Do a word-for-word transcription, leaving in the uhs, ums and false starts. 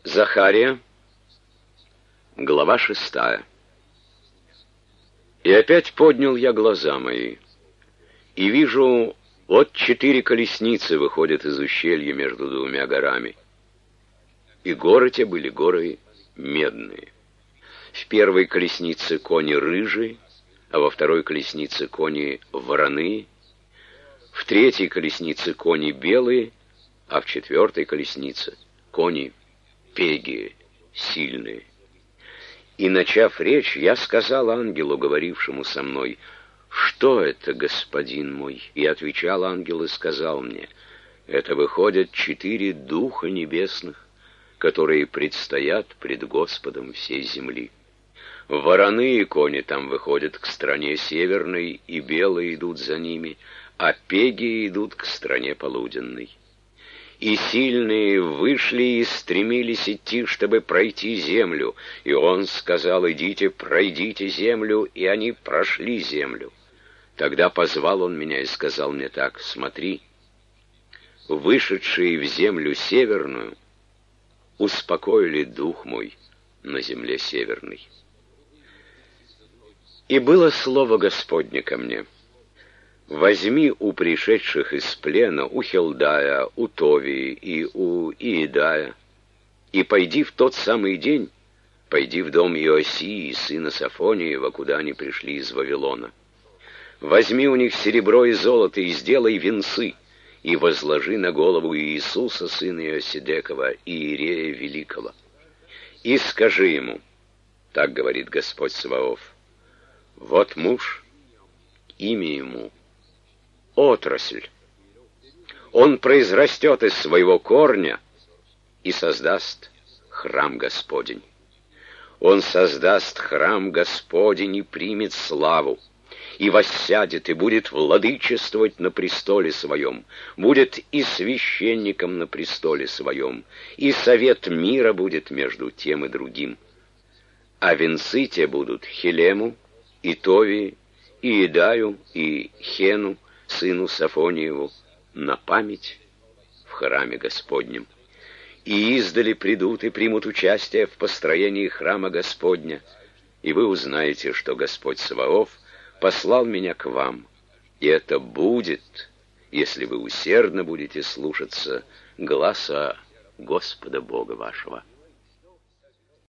Захария, глава шестая. И опять поднял я глаза мои, и вижу, вот четыре колесницы выходят из ущелья между двумя горами. И горы те были горы медные. В первой колеснице кони рыжие, а во второй колеснице кони вороные, в третьей колеснице кони белые, а в четвертой колеснице кони пегие, сильные. И, начав речь, я сказал ангелу, говорившему со мной: «Что это, господин мой?» И отвечал ангел и сказал мне: «Это выходят четыре духа небесных, которые предстоят пред Господом всей земли. Вороные кони там выходят к стране северной, и белые идут за ними, а пегие идут к стране полуденной. И сильные вышли и стремились идти, чтобы пройти землю. И он сказал: идите, пройдите землю, и они прошли землю. Тогда позвал он меня и сказал мне так: смотри, вышедшие в землю северную успокоили дух мой на земле северной». И было слово Господне ко мне: возьми у пришедших из плена, у Хелдая, у Товии и у Иедая, и пойди в тот самый день, пойди в дом Иосии, сына Сафониева, куда они пришли из Вавилона. Возьми у них серебро и золото, и сделай венцы, и возложи на голову Иисуса, сына Иосидекова, Иерея Великого. И скажи ему, так говорит Господь Саваоф: вот муж, имя ему отрасль. Он произрастет из своего корня и создаст храм Господень. Он создаст храм Господень и примет славу, и воссядет, и будет владычествовать на престоле своем, будет и священником на престоле своем, и совет мира будет между тем и другим. А венцы те будут Хелему, и Товии, и Идаю, и Хену, сыну Сафониеву, на память в храме Господнем. И издали придут и примут участие в построении храма Господня, и вы узнаете, что Господь Саваоф послал меня к вам, и это будет, если вы усердно будете слушаться гласа Господа Бога вашего».